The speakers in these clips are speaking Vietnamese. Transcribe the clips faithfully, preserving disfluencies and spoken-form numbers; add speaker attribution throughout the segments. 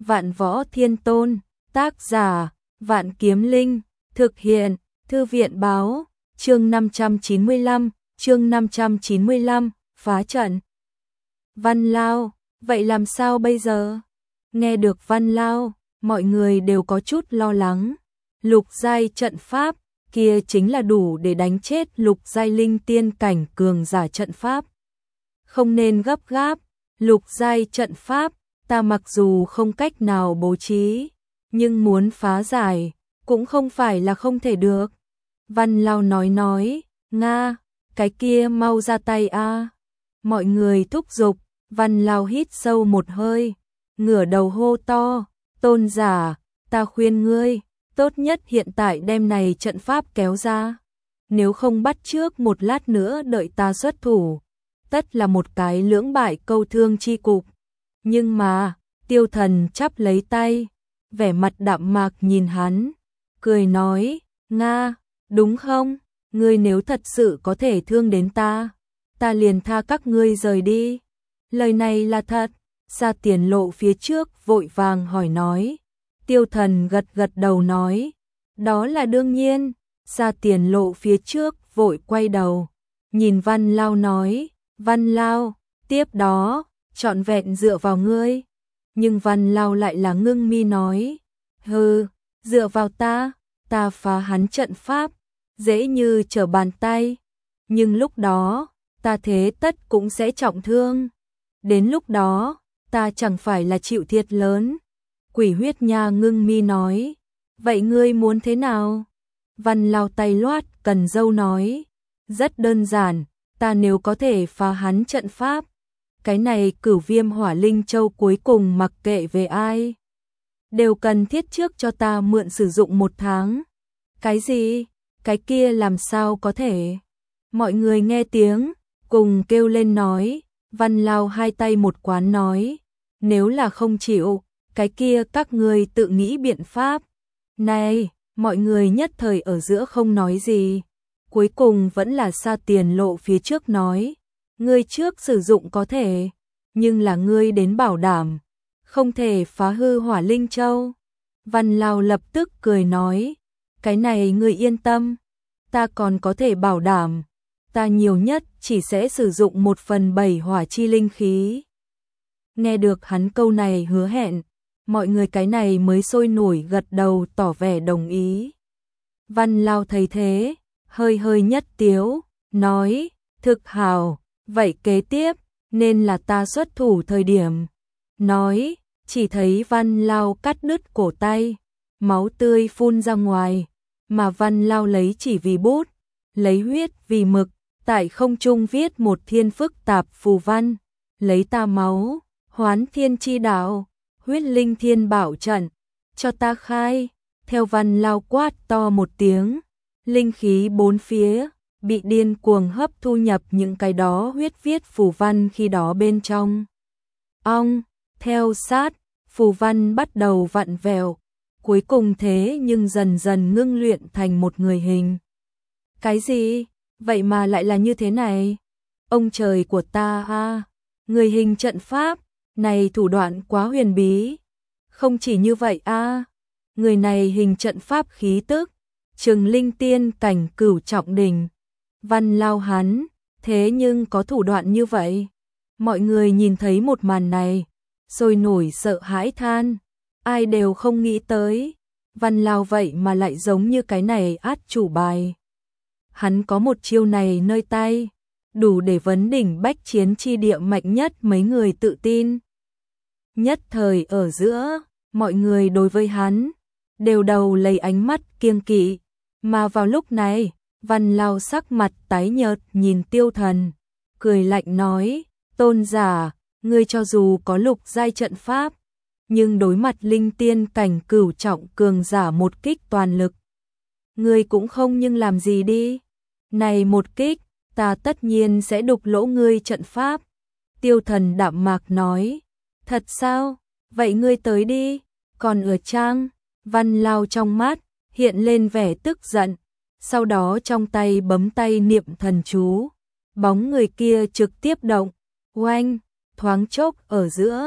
Speaker 1: Vạn Võ Thiên Tôn, tác giả, Vạn Kiếm Linh, thực hiện, Thư viện báo, chương năm trăm chín mươi lăm, chương năm trăm chín mươi lăm, phá trận. Văn Lao, vậy làm sao bây giờ? Nghe được Văn Lao, mọi người đều có chút lo lắng. Lục giai trận pháp, kia chính là đủ để đánh chết lục giai linh tiên cảnh cường giả trận pháp. Không nên gấp gáp, lục giai trận pháp, ta mặc dù không cách nào bố trí, nhưng muốn phá giải, cũng không phải là không thể được. Văn Lao nói nói, Nga, cái kia mau ra tay a. Mọi người thúc giục, Văn Lao hít sâu một hơi, ngửa đầu hô to, tôn giả, ta khuyên ngươi, tốt nhất hiện tại đem này trận pháp kéo ra. Nếu không bắt trước một lát nữa đợi ta xuất thủ, tất là một cái lưỡng bại câu thương chi cục. Nhưng mà, Tiêu Thần chắp lấy tay, vẻ mặt đạm mạc nhìn hắn, cười nói, Nga, đúng không? Ngươi nếu thật sự có thể thương đến ta, ta liền tha các ngươi rời đi. Lời này là thật. Ra Tiền Lộ phía trước vội vàng hỏi nói. Tiêu Thần gật gật đầu nói, đó là đương nhiên. Ra Tiền Lộ phía trước vội quay đầu, nhìn Văn Lao nói, Văn Lao, tiếp đó, trọn vẹn dựa vào ngươi. Nhưng Văn Lao lại là ngưng mi nói, hừ, dựa vào ta, ta phá hắn trận pháp, dễ như trở bàn tay. Nhưng lúc đó, ta thế tất cũng sẽ trọng thương. Đến lúc đó, ta chẳng phải là chịu thiệt lớn. Quỷ huyết nha ngưng mi nói, vậy ngươi muốn thế nào? Văn Lao tay loát cần dâu nói, rất đơn giản, ta nếu có thể phá hắn trận pháp, cái này Cửu Viêm Hỏa Linh Châu cuối cùng mặc kệ về ai, đều cần thiết trước cho ta mượn sử dụng một tháng. Cái gì? Cái kia làm sao có thể? Mọi người nghe tiếng, cùng kêu lên nói. Văn Lao hai tay một quán nói, nếu là không chịu, cái kia các ngươi tự nghĩ biện pháp. Này, mọi người nhất thời ở giữa không nói gì. Cuối cùng vẫn là Sa Tiền Lộ phía trước nói, ngươi trước sử dụng có thể, nhưng là ngươi đến bảo đảm, không thể phá hư Hỏa Linh Châu. Văn Lao lập tức cười nói, cái này ngươi yên tâm, ta còn có thể bảo đảm, ta nhiều nhất chỉ sẽ sử dụng một phần bảy hỏa chi linh khí. Nghe được hắn câu này hứa hẹn, mọi người cái này mới sôi nổi gật đầu tỏ vẻ đồng ý. Văn Lao thấy thế, hơi hơi nhất tiếu, nói, thực hào, vậy kế tiếp, nên là ta xuất thủ thời điểm. Nói, chỉ thấy Văn Lao cắt đứt cổ tay, máu tươi phun ra ngoài, mà Văn Lao lấy chỉ vì bút, lấy huyết vì mực, tại không trung viết một thiên phức tạp phù văn, lấy ta máu, hoán thiên chi đạo, huyết linh thiên bảo trận, cho ta khai. Theo Văn Lao quát to một tiếng, linh khí bốn phía, bị điên cuồng hấp thu nhập những cái đó huyết viết phù văn khi đó bên trong. Ong, theo sát, phù văn bắt đầu vặn vẹo, cuối cùng thế nhưng dần dần ngưng luyện thành một người hình. Cái gì? Vậy mà lại là như thế này? Ông trời của ta ha, người hình trận pháp, này thủ đoạn quá huyền bí. Không chỉ như vậy a, người này hình trận pháp khí tức, chừng linh tiên cảnh cửu trọng đỉnh. Văn Lao hắn, thế nhưng có thủ đoạn như vậy. Mọi người nhìn thấy một màn này, sôi nổi sợ hãi than, ai đều không nghĩ tới. Văn Lao vậy mà lại giống như cái này át chủ bài. Hắn có một chiêu này nơi tay, đủ để vấn đỉnh bách chiến chi địa mạnh nhất mấy người tự tin. Nhất thời ở giữa, mọi người đối với hắn, đều đầu lấy ánh mắt kiêng kỵ. Mà vào lúc này, Văn Lao sắc mặt tái nhợt nhìn Tiêu Thần, cười lạnh nói, tôn giả, ngươi cho dù có lục giai trận pháp, nhưng đối mặt linh tiên cảnh cửu trọng cường giả một kích toàn lực, ngươi cũng không nhưng làm gì đi. Này một kích, ta tất nhiên sẽ đục lỗ ngươi trận pháp. Tiêu Thần đạm mạc nói, thật sao? Vậy ngươi tới đi, còn ở trang. Văn Lao trong mắt, hiện lên vẻ tức giận, sau đó trong tay bấm tay niệm thần chú. Bóng người kia trực tiếp động, oanh, thoáng chốc ở giữa,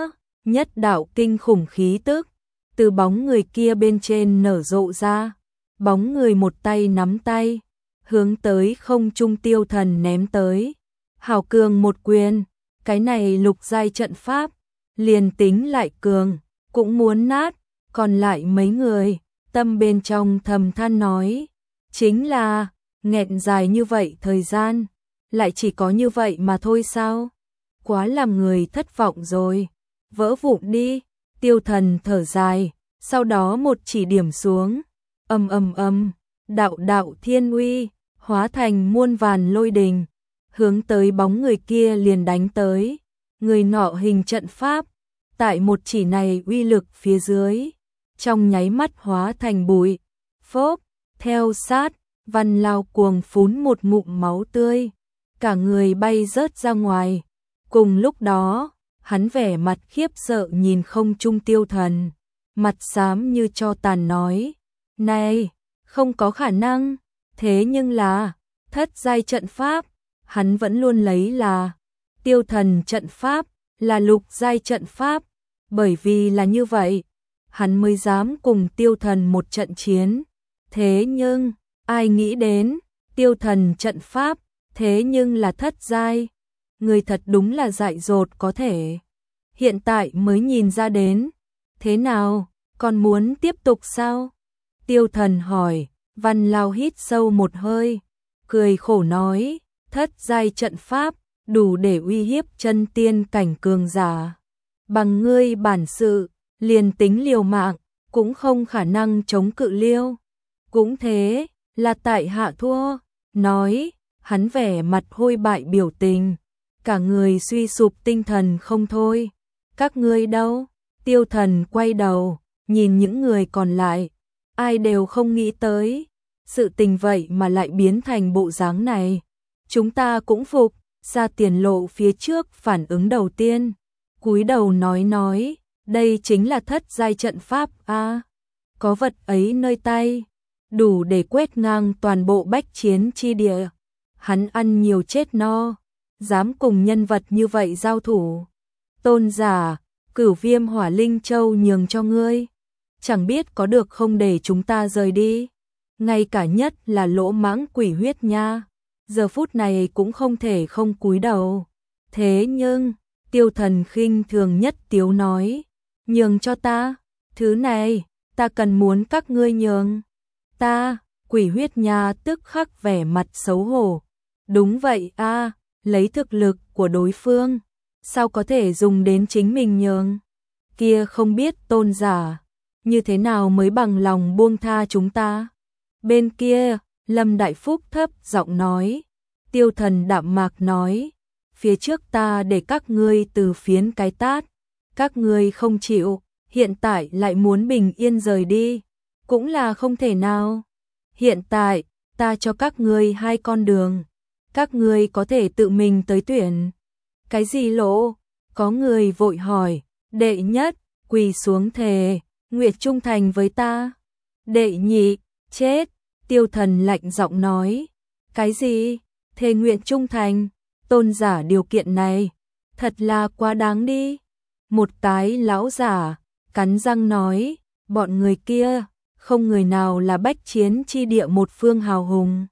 Speaker 1: nhất đạo kinh khủng khí tức từ bóng người kia bên trên nở rộ ra, bóng người một tay nắm tay, hướng tới không trung Tiêu Thần ném tới. Hảo cường một quyền, cái này lục giai trận pháp, liền tính lại cường, cũng muốn nát, còn lại mấy người, tâm bên trong thầm than nói, chính là, nghẹn dài như vậy thời gian, lại chỉ có như vậy mà thôi sao? Quá làm người thất vọng rồi, vỡ vụn đi. Tiêu Thần thở dài, sau đó một chỉ điểm xuống, ầm ầm ầm, đạo đạo thiên uy, hóa thành muôn vàn lôi đình, hướng tới bóng người kia liền đánh tới. Người nọ hình trận pháp, tại một chỉ này uy lực phía dưới, trong nháy mắt hóa thành bụi. Phốp, theo sát, Văn Lao cuồng phún một ngụm máu tươi, cả người bay rớt ra ngoài. Cùng lúc đó, hắn vẻ mặt khiếp sợ nhìn không trung Tiêu Thần, mặt xám như tro tàn nói, này, không có khả năng, thế nhưng là, thất giai trận pháp, hắn vẫn luôn lấy là, Tiêu Thần trận pháp, là lục giai trận pháp, bởi vì là như vậy, hắn mới dám cùng Tiêu Thần một trận chiến. Thế nhưng, ai nghĩ đến, Tiêu Thần trận pháp, thế nhưng là thất giai. Người thật đúng là dại dột có thể. Hiện tại mới nhìn ra đến. Thế nào, còn muốn tiếp tục sao? Tiêu Thần hỏi. Văn Lao hít sâu một hơi, cười khổ nói, thất giai trận pháp, đủ để uy hiếp chân tiên cảnh cường giả. Bằng ngươi bản sự, liền tính liều mạng, cũng không khả năng chống cự liêu. Cũng thế, là tại hạ thua. Nói, hắn vẻ mặt hôi bại biểu tình, cả người suy sụp tinh thần không thôi. Các ngươi đâu? Tiêu Thần quay đầu, nhìn những người còn lại, ai đều không nghĩ tới, sự tình vậy mà lại biến thành bộ dáng này. Chúng ta cũng phục, ra tiền lộ phía trước phản ứng đầu tiên, cúi đầu nói nói, đây chính là thất giai trận pháp a, à, có vật ấy nơi tay, đủ để quét ngang toàn bộ bách chiến chi địa. Hắn ăn nhiều chết no, dám cùng nhân vật như vậy giao thủ. Tôn giả, Cửu Viêm Hỏa Linh Châu nhường cho ngươi, chẳng biết có được không để chúng ta rời đi. Ngay cả nhất là lỗ mãng quỷ huyết nha, giờ phút này cũng không thể không cúi đầu. Thế nhưng, Tiêu Thần khinh thường nhất tiếu nói, nhường cho ta, thứ này, ta cần muốn các ngươi nhường. Ta, quỷ huyết nha tức khắc vẻ mặt xấu hổ. Đúng vậy a, à, lấy thực lực của đối phương, sao có thể dùng đến chính mình nhường. Kia không biết tôn giả, như thế nào mới bằng lòng buông tha chúng ta. Bên kia, Lâm Đại Phúc thấp giọng nói, Tiêu Thần đạm mạc nói, phía trước ta để các ngươi từ phiến cái tát, các ngươi không chịu, hiện tại lại muốn bình yên rời đi, cũng là không thể nào. Hiện tại, ta cho các ngươi hai con đường, các ngươi có thể tự mình tới tuyển. Cái gì lỗ? Có người vội hỏi. Đệ nhất, quỳ xuống thề, nguyện trung thành với ta. Đệ nhị, chết. Tiêu Thần lạnh giọng nói. Cái gì? Thề nguyện trung thành? Tôn giả điều kiện này, thật là quá đáng đi. Một cái lão giả, cắn răng nói, bọn người kia, không người nào là bách chiến chi địa một phương hào hùng.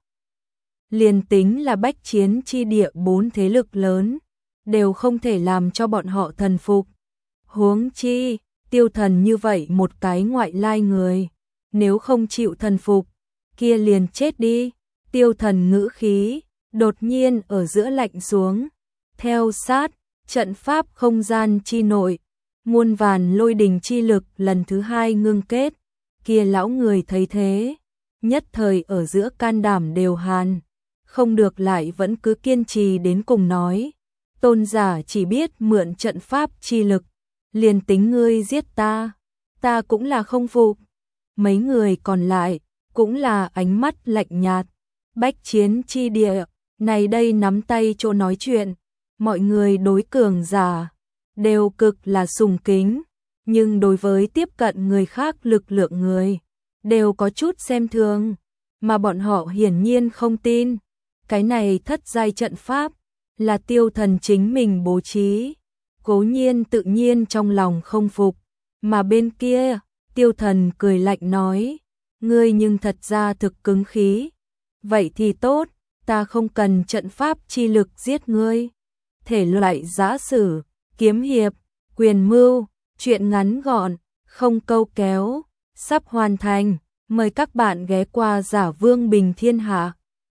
Speaker 1: Liền tính là bách chiến chi địa bốn thế lực lớn, đều không thể làm cho bọn họ thần phục. Huống chi, Tiêu Thần như vậy một cái ngoại lai người, nếu không chịu thần phục, kia liền chết đi. Tiêu Thần ngữ khí, đột nhiên ở giữa lạnh xuống. Theo sát, trận pháp không gian chi nội, muôn vàn lôi đình chi lực lần thứ hai ngưng kết. Kia lão người thấy thế, nhất thời ở giữa can đảm đều hàn, không được lại vẫn cứ kiên trì đến cùng nói. Tôn giả chỉ biết mượn trận pháp chi lực, liền tính ngươi giết ta, ta cũng là không phục. Mấy người còn lại, cũng là ánh mắt lạnh nhạt. Bách chiến chi địa, này đây nắm tay chỗ nói chuyện, mọi người đối cường giả, đều cực là sùng kính. Nhưng đối với tiếp cận người khác lực lượng người, đều có chút xem thường, mà bọn họ hiển nhiên không tin. Cái này thất giai trận pháp, là Tiêu Thần chính mình bố trí. Cố Nhiên tự nhiên trong lòng không phục, mà bên kia, Tiêu Thần cười lạnh nói, ngươi nhưng thật ra thực cứng khí. Vậy thì tốt, ta không cần trận pháp chi lực giết ngươi. Thể loại giã sử, kiếm hiệp, quyền mưu, truyện ngắn gọn, không câu kéo, sắp hoàn thành. Mời các bạn ghé qua Giả Vương Bình Thiên Hạ.